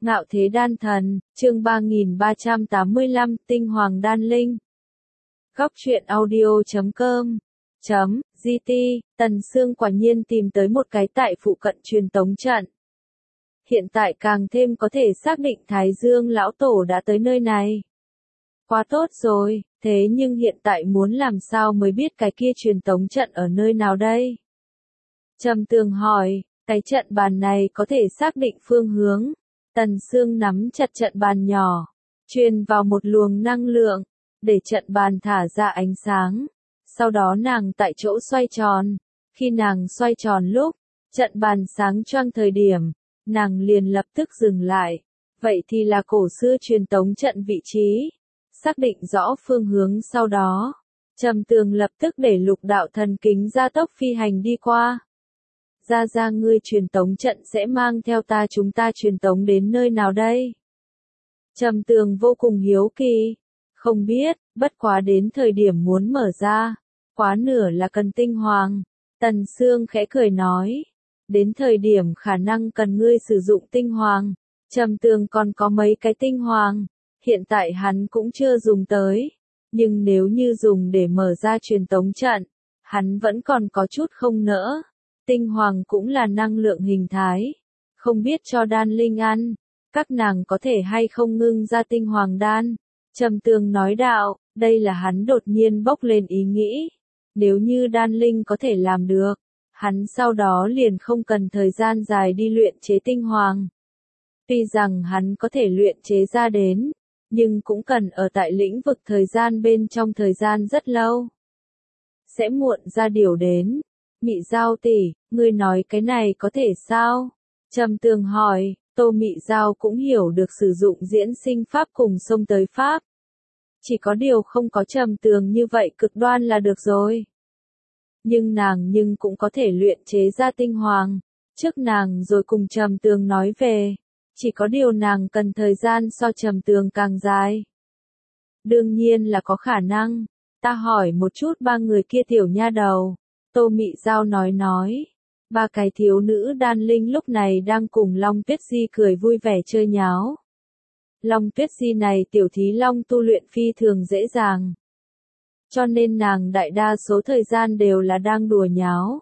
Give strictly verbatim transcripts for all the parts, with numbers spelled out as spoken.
Ngạo Thế Đan Thần, chương ba nghìn ba trăm tám mươi lăm, Tinh Hoàng Đan Linh. Góc truyện audio chấm com chấm gt, Tần Sương quả nhiên tìm tới một cái tại phụ cận truyền tống trận. Hiện tại càng thêm có thể xác định Thái Dương lão tổ đã tới nơi này. Quá tốt rồi, thế nhưng hiện tại muốn làm sao mới biết cái kia truyền tống trận ở nơi nào đây? Trầm Tường hỏi, cái trận bàn này có thể xác định phương hướng. Tần Sương nắm chặt trận bàn nhỏ, truyền vào một luồng năng lượng, để trận bàn thả ra ánh sáng. Sau đó nàng tại chỗ xoay tròn. Khi nàng xoay tròn lúc, trận bàn sáng choang thời điểm, nàng liền lập tức dừng lại. Vậy thì là cổ xưa truyền tống trận vị trí. Xác định rõ phương hướng sau đó, Trầm Tường lập tức để lục đạo thần kính gia tốc phi hành đi qua. Ra ra ngươi truyền tống trận sẽ mang theo ta chúng ta truyền tống đến nơi nào đây? Trầm Tường vô cùng hiếu kỳ. Không biết, bất quá đến thời điểm muốn mở ra. Quá nửa là cần tinh hoàng. Tần Sương khẽ cười nói. Đến thời điểm khả năng cần ngươi sử dụng tinh hoàng. Trầm Tường còn có mấy cái tinh hoàng. Hiện tại hắn cũng chưa dùng tới. Nhưng nếu như dùng để mở ra truyền tống trận, hắn vẫn còn có chút không nỡ. Tinh hoàng cũng là năng lượng hình thái. Không biết cho đan linh ăn, các nàng có thể hay không ngưng ra tinh hoàng đan. Trầm Tường nói đạo, đây là hắn đột nhiên bốc lên ý nghĩ. Nếu như đan linh có thể làm được, hắn sau đó liền không cần thời gian dài đi luyện chế tinh hoàng. Tuy rằng hắn có thể luyện chế ra đến, nhưng cũng cần ở tại lĩnh vực thời gian bên trong thời gian rất lâu. Sẽ muộn ra điều đến. Mị Giao tỷ, ngươi nói cái này có thể sao? Trầm Tường hỏi, Tô Mị Giao cũng hiểu được sử dụng diễn sinh pháp cùng xông tới pháp. Chỉ có điều không có Trầm Tường như vậy cực đoan là được rồi. Nhưng nàng nhưng cũng có thể luyện chế ra tinh hoàng. Trước nàng rồi cùng Trầm Tường nói về. Chỉ có điều nàng cần thời gian so Trầm Tường càng dài. Đương nhiên là có khả năng. Ta hỏi một chút ba người kia tiểu nha đầu. Tô Mị Giao nói nói. Ba cái thiếu nữ đan linh lúc này đang cùng Long Tuyết Di cười vui vẻ chơi nháo. Long Tuyết Di này tiểu thí long tu luyện phi thường dễ dàng. Cho nên nàng đại đa số thời gian đều là đang đùa nháo.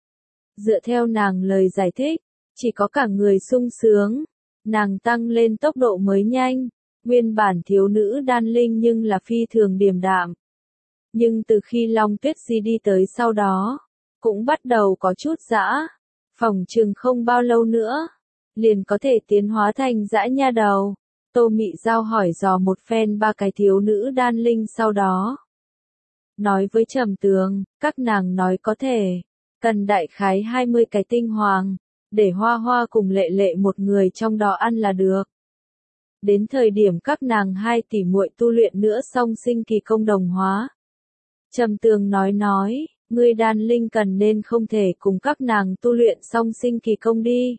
Dựa theo nàng lời giải thích, chỉ có cả người sung sướng. Nàng tăng lên tốc độ mới nhanh. Nguyên bản thiếu nữ đan linh nhưng là phi thường điềm đạm. Nhưng từ khi Long Tuyết Di đi tới sau đó, cũng bắt đầu có chút dã. Phỏng chừng không bao lâu nữa, liền có thể tiến hóa thành dã nha đầu. Tô Mị Giao hỏi dò một phen ba cái thiếu nữ đan linh sau đó. Nói với Trầm Tường, các nàng nói có thể, cần đại khái hai mươi cái tinh hoàng, để Hoa Hoa cùng Lệ Lệ một người trong đó ăn là được. Đến thời điểm các nàng hai tỷ muội tu luyện nữa xong sinh kỳ công đồng hóa. Trầm Tường nói nói, ngươi đan linh cần nên không thể cùng các nàng tu luyện xong sinh kỳ công đi.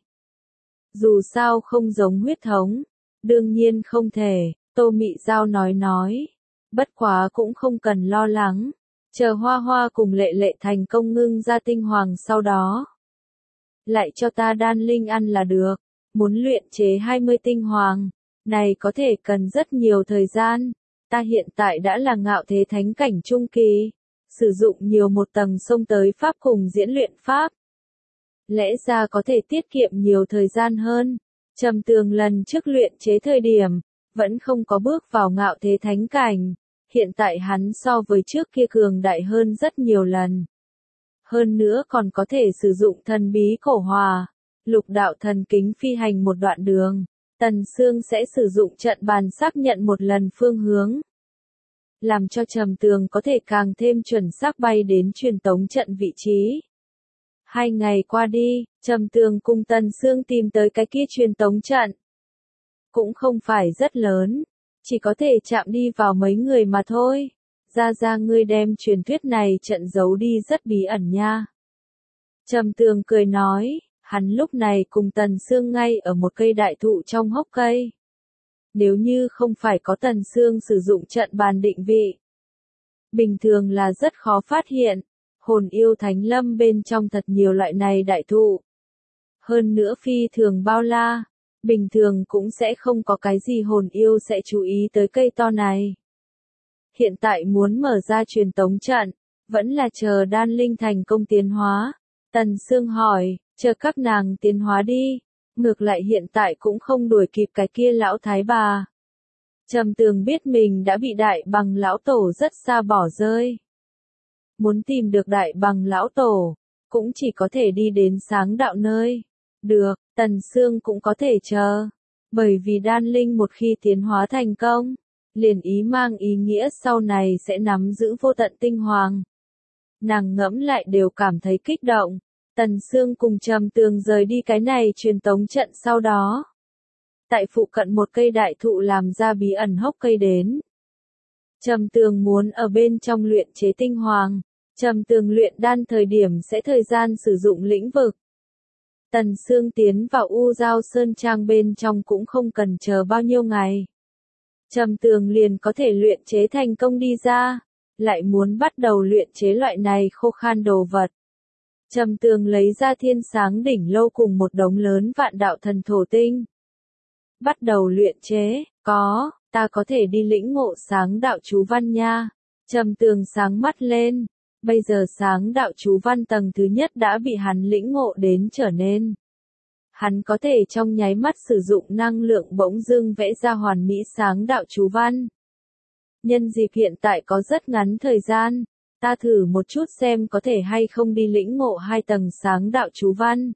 Dù sao không giống huyết thống, đương nhiên không thể, Tô Mị Giao nói nói. Bất quá cũng không cần lo lắng, chờ Hoa Hoa cùng Lệ Lệ thành công ngưng ra tinh hoàng sau đó. Lại cho ta đan linh ăn là được, muốn luyện chế hai mươi tinh hoàng, này có thể cần rất nhiều thời gian. Ta hiện tại đã là ngạo thế thánh cảnh trung kỳ, sử dụng nhiều một tầng xông tới pháp cùng diễn luyện pháp. Lẽ ra có thể tiết kiệm nhiều thời gian hơn. Trầm Tường lần trước luyện chế thời điểm, vẫn không có bước vào ngạo thế thánh cảnh. Hiện tại hắn so với trước kia cường đại hơn rất nhiều lần. Hơn nữa còn có thể sử dụng thần bí cổ hòa, lục đạo thần kính phi hành một đoạn đường. Tần Sương sẽ sử dụng trận bàn xác nhận một lần phương hướng. Làm cho Trầm Tường có thể càng thêm chuẩn xác bay đến truyền tống trận vị trí. Hai ngày qua đi, Trầm Tường cùng Tần Sương tìm tới cái kia truyền tống trận. Cũng không phải rất lớn, chỉ có thể chạm đi vào mấy người mà thôi. Ra ra ngươi đem truyền thuyết này trận giấu đi rất bí ẩn nha. Trầm Tường cười nói, hắn lúc này cùng Tần Sương ngay ở một cây đại thụ trong hốc cây. Nếu như không phải có Tần Sương sử dụng trận bàn định vị, bình thường là rất khó phát hiện. Hồn yêu thánh lâm bên trong thật nhiều loại này đại thụ. Hơn nữa phi thường bao la, bình thường cũng sẽ không có cái gì hồn yêu sẽ chú ý tới cây to này. Hiện tại muốn mở ra truyền tống trận, vẫn là chờ đan linh thành công tiến hóa. Tần Sương hỏi, chờ các nàng tiến hóa đi, ngược lại hiện tại cũng không đuổi kịp cái kia lão thái bà. Trầm Tường biết mình đã bị đại bằng lão tổ rất xa bỏ rơi. Muốn tìm được đại bằng lão tổ, cũng chỉ có thể đi đến sáng đạo nơi. Được, Tần Sương cũng có thể chờ. Bởi vì đan linh một khi tiến hóa thành công, liền ý mang ý nghĩa sau này sẽ nắm giữ vô tận tinh hoàng. Nàng ngẫm lại đều cảm thấy kích động. Tần Sương cùng Trầm Tường rời đi cái này truyền tống trận sau đó. Tại phụ cận một cây đại thụ làm ra bí ẩn hốc cây đến. Trầm Tường muốn ở bên trong luyện chế tinh hoàng. Trầm Tường luyện đan thời điểm sẽ thời gian sử dụng lĩnh vực. Tần Sương tiến vào U Giao Sơn Trang bên trong cũng không cần chờ bao nhiêu ngày. Trầm Tường liền có thể luyện chế thành công đi ra, lại muốn bắt đầu luyện chế loại này khô khan đồ vật. Trầm Tường lấy ra thiên sáng đỉnh lâu cùng một đống lớn vạn đạo thần thổ tinh. Bắt đầu luyện chế, có, ta có thể đi lĩnh ngộ sáng đạo chú văn nha. Trầm Tường sáng mắt lên, bây giờ sáng đạo chú văn tầng thứ nhất đã bị hắn lĩnh ngộ đến trở nên. Hắn có thể trong nháy mắt sử dụng năng lượng bỗng dưng vẽ ra hoàn mỹ sáng đạo chú văn. Nhân dịp hiện tại có rất ngắn thời gian, ta thử một chút xem có thể hay không đi lĩnh ngộ hai tầng sáng đạo chú văn.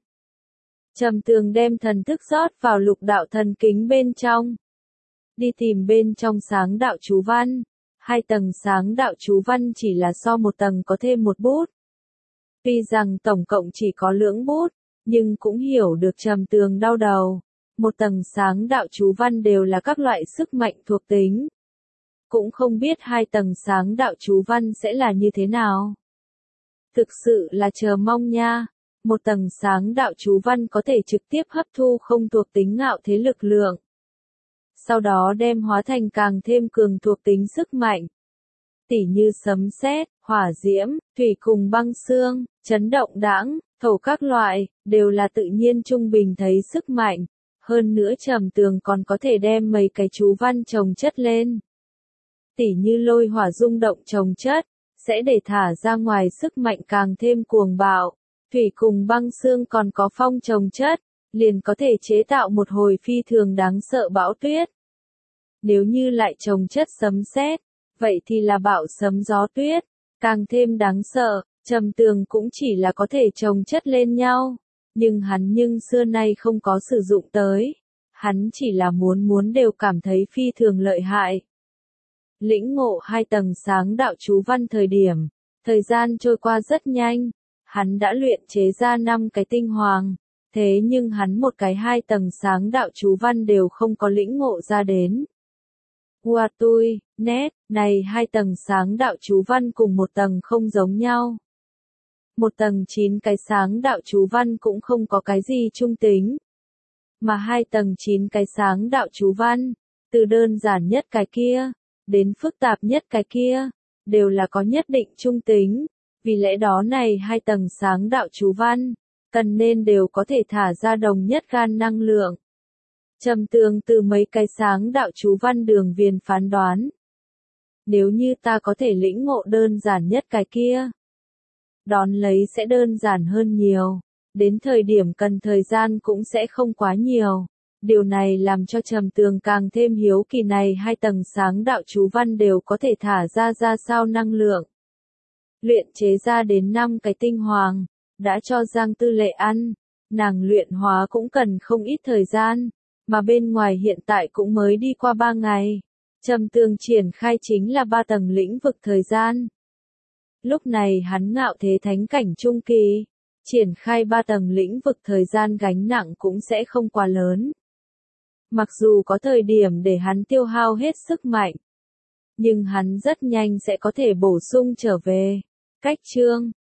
Trầm Tường đem thần thức rót vào lục đạo thần kính bên trong. Đi tìm bên trong sáng đạo chú văn. Hai tầng sáng đạo chú văn chỉ là so một tầng có thêm một bút. Tuy rằng tổng cộng chỉ có lưỡng bút, nhưng cũng hiểu được Trầm Tường đau đầu. Một tầng sáng đạo chú văn đều là các loại sức mạnh thuộc tính. Cũng không biết hai tầng sáng đạo chú văn sẽ là như thế nào. Thực sự là chờ mong nha. Một tầng sáng đạo chú văn có thể trực tiếp hấp thu không thuộc tính ngạo thế lực lượng. Sau đó đem hóa thành càng thêm cường thuộc tính sức mạnh. Tỉ như sấm sét, hỏa diễm, thủy cùng băng xương, chấn động đãng, thổ các loại, đều là tự nhiên trung bình thấy sức mạnh. Hơn nữa Trầm Tường còn có thể đem mấy cái chú văn chồng chất lên. Tỉ như lôi hỏa rung động chồng chất, sẽ để thả ra ngoài sức mạnh càng thêm cuồng bạo. Thủy cùng băng xương còn có phong chồng chất, liền có thể chế tạo một hồi phi thường đáng sợ bão tuyết. Nếu như lại chồng chất sấm sét, vậy thì là bão sấm gió tuyết, càng thêm đáng sợ. Trầm Tường cũng chỉ là có thể chồng chất lên nhau, nhưng hắn nhưng xưa nay không có sử dụng tới. Hắn chỉ là muốn muốn đều cảm thấy phi thường lợi hại. Lĩnh ngộ hai tầng sáng đạo chú văn thời điểm, thời gian trôi qua rất nhanh. Hắn đã luyện chế ra năm cái tinh hoàng, thế nhưng hắn một cái hai tầng sáng đạo chú văn đều không có lĩnh ngộ ra đến. Ua tui, nét, này hai tầng sáng đạo chú văn cùng một tầng không giống nhau. Một tầng chín cái sáng đạo chú văn cũng không có cái gì trung tính. Mà hai tầng chín cái sáng đạo chú văn, từ đơn giản nhất cái kia, đến phức tạp nhất cái kia, đều là có nhất định trung tính. Vì lẽ đó này hai tầng sáng đạo chú văn, cần nên đều có thể thả ra đồng nhất gan năng lượng. Trầm Tường từ mấy cái sáng đạo chú văn đường viền phán đoán. Nếu như ta có thể lĩnh ngộ đơn giản nhất cái kia, đón lấy sẽ đơn giản hơn nhiều, đến thời điểm cần thời gian cũng sẽ không quá nhiều. Điều này làm cho Trầm Tường càng thêm hiếu kỳ này hai tầng sáng đạo chú văn đều có thể thả ra ra sao năng lượng. Luyện chế ra đến năm cái tinh hoàng, đã cho Giang Tư Lệ ăn, nàng luyện hóa cũng cần không ít thời gian, mà bên ngoài hiện tại cũng mới đi qua ba ngày. Trầm Tường triển khai chính là ba tầng lĩnh vực thời gian. Lúc này hắn ngạo thế thánh cảnh trung kỳ, triển khai ba tầng lĩnh vực thời gian gánh nặng cũng sẽ không quá lớn. Mặc dù có thời điểm để hắn tiêu hao hết sức mạnh, nhưng hắn rất nhanh sẽ có thể bổ sung trở về. Cách chương